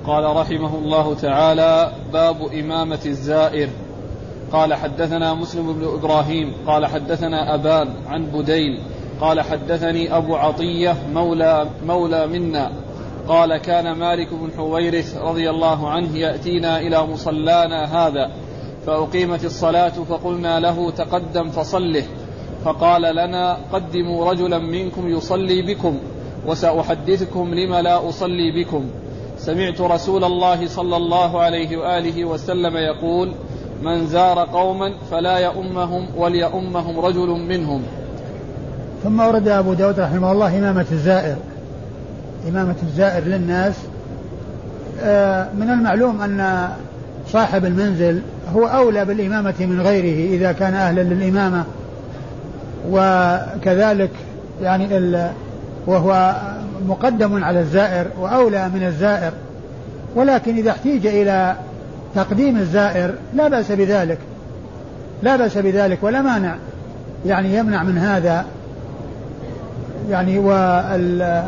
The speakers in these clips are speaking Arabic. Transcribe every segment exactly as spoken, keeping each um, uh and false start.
قال رحمه الله تعالى: باب إمامة الزائر. قال حدثنا مسلم بن إبراهيم قال حدثنا أبان عن بديل قال حدثني أبو عطية مولى, مولى منا قال: كان مالك بن حويرث رضي الله عنه يأتينا إلى مصلانا هذا فأقيمت الصلاة فقلنا له: تقدم فصله. فقال لنا: قدموا رجلا منكم يصلي بكم وسأحدثكم لما لا أصلي بكم. سمعت رسول الله صلى الله عليه وآله وسلم يقول: من زار قوما فلا يؤمهم وليؤمهم رجل منهم. ثم ورد أبو داود رحمه الله إمامة الزائر. إمامة الزائر للناس. من المعلوم أن صاحب المنزل هو أولى بالإمامة من غيره إذا كان أهلا للإمامة، وكذلك يعني وهو مقدم على الزائر وأولى من الزائر، ولكن إذا احتيج إلى تقديم الزائر لا بأس بذلك لا بأس بذلك ولا مانع يعني يمنع من هذا يعني. وال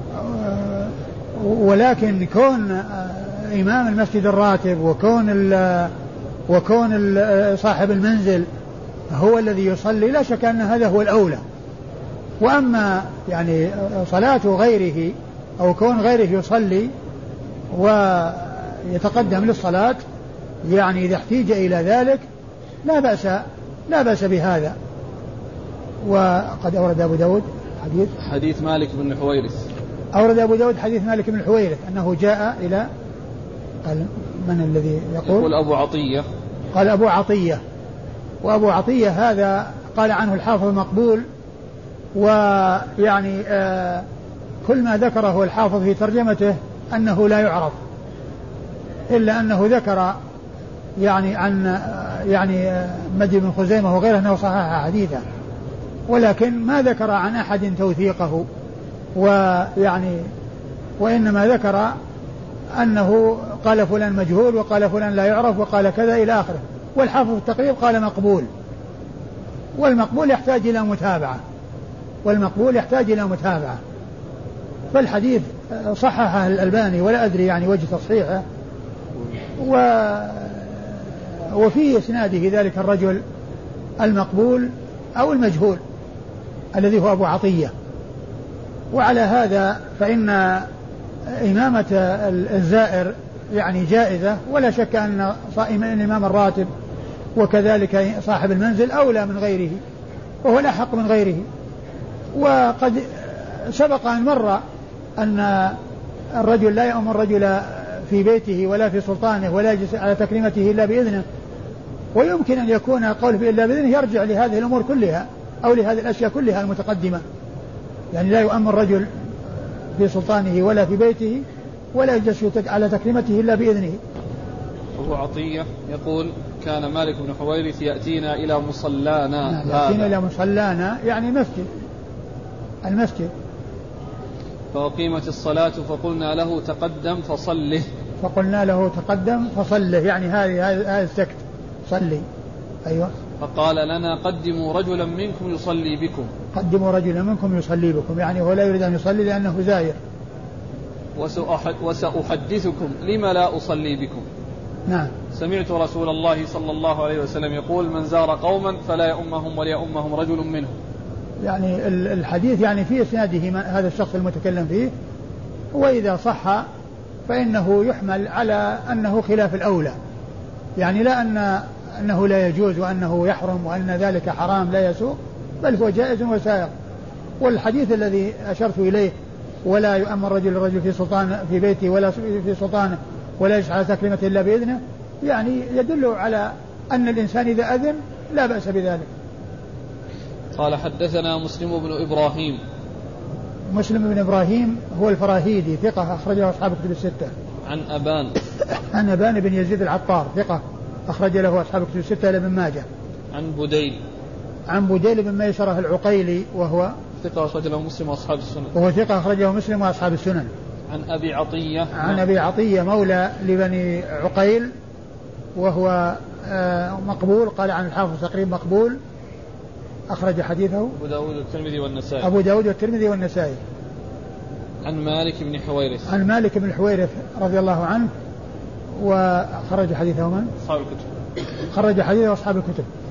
ولكن كون إمام المسجد الراتب وكون ال وكون ال صاحب المنزل هو الذي يصلي لا شك أن هذا هو الأولى. وأما يعني صلاة غيره أو كون غيره يصلي ويتقدم للصلاة يعني إذا احتيج إلى ذلك لا بأس لا بأس بهذا. وقد أورد أبو داود حديث حديث مالك بن حويرث. أورد أبو داود حديث مالك بن حويرث أنه جاء إلى قال من الذي يقول؟ يقول أبو عطية. قال أبو عطية. وأبو عطية هذا قال عنه الحافظ مقبول، ويعني آه كل ما ذكره الحافظ في ترجمته أنه لا يعرف، إلا أنه ذكر يعني عن يعني مجد بن خزيمة وغيره أنه صحح حديثه، ولكن ما ذكر عن أحد توثيقه، ويعني وإنما ذكر أنه قال فلان مجهول وقال فلان لا يعرف وقال كذا إلى آخره. والحافظ التقريب قال مقبول، والمقبول يحتاج إلى متابعة والمقبول يحتاج إلى متابعة. فالحديث صححه الألباني ولا أدري يعني وجه تصحيحه، و وفي إسناده ذلك الرجل المقبول أو المجهول الذي هو أبو عطية. وعلى هذا فإن إمامة الزائر يعني جائزة، ولا شك أن الإمام الراتب وكذلك صاحب المنزل أولى من غيره وهو الأحق من غيره. وقد سبق أن مر أن الرجل لا يؤم الرجل في بيته ولا في سلطانه ولا يجلس على تكريمته إلا بإذنه، ويمكن أن يكون قوله إلا بإذنه يرجع لهذه الأمور كلها أو لهذه الأشياء كلها المتقدمة، يعني لا يؤم الرجل في سلطانه ولا في بيته ولا يجلس على تكريمته إلا بإذنه. أبو عطية يقول: كان مالك بن حويرث يأتينا إلى مصلانا يأتينا إلى مصلانا يعني مسجد المسجد فأقيمت الصلاة فقلنا له: تقدم فصله. فقلنا له تقدم فصله يعني هذه هذا السكت صلي. أيوة. فقال لنا: قدموا رجلا منكم يصلي بكم. قدموا رجلا منكم يصلي بكم يعني هو لا يريد أن يصلي لأنه زائر. وسأحدثكم لما لا أصلي بكم. نعم. سمعت رسول الله صلى الله عليه وسلم يقول: من زار قوما فلا يؤمهم وليؤمهم رجل منهم. يعني الحديث يعني في إسناده هذا الشخص المتكلم فيه، وإذا صح فإنه يحمل على أنه خلاف الأولى، يعني لا أن أنه لا يجوز وأنه يحرم وأن ذلك حرام لا يسوء، بل هو جائز وسائغ. والحديث الذي أشرت إليه: ولا يؤمن الرجل الرجل في سلطان في بيته ولا في سلطانه ولا يجلس على تكريمة إلا بإذنه، يعني يدل على أن الإنسان إذا أذن لا بأس بذلك. قال: حدثنا مسلم بن إبراهيم. مسلم بن إبراهيم هو الفراهيدي ثقة أخرجه أصحاب الكتب الستة. عن أبان. عن أبان بن يزيد العطار ثقة أخرج له أصحاب الكتب الستة إلى ابن ماجه. عن بديل. عن بديل بن ميسرة العقيلي وهو ثقة أخرج له مسلم وأصحاب السنن. وهو ثقة أخرجه مسلم وأصحاب السنن. عن أبي عطية. عن أبي عطية مولى لبني عقيل وهو مقبول، قال عن الحافظ تقريب مقبول، أخرج حديثه أبو داود والترمذي والنسائي. أبو داود والترمذي والنسائي. عن مالك بن حويرث عن مالك بن حويرث رضي الله عنه، وخرج حديثه من؟ أصحاب الكتب. خرج حديثه أصحاب الكتب.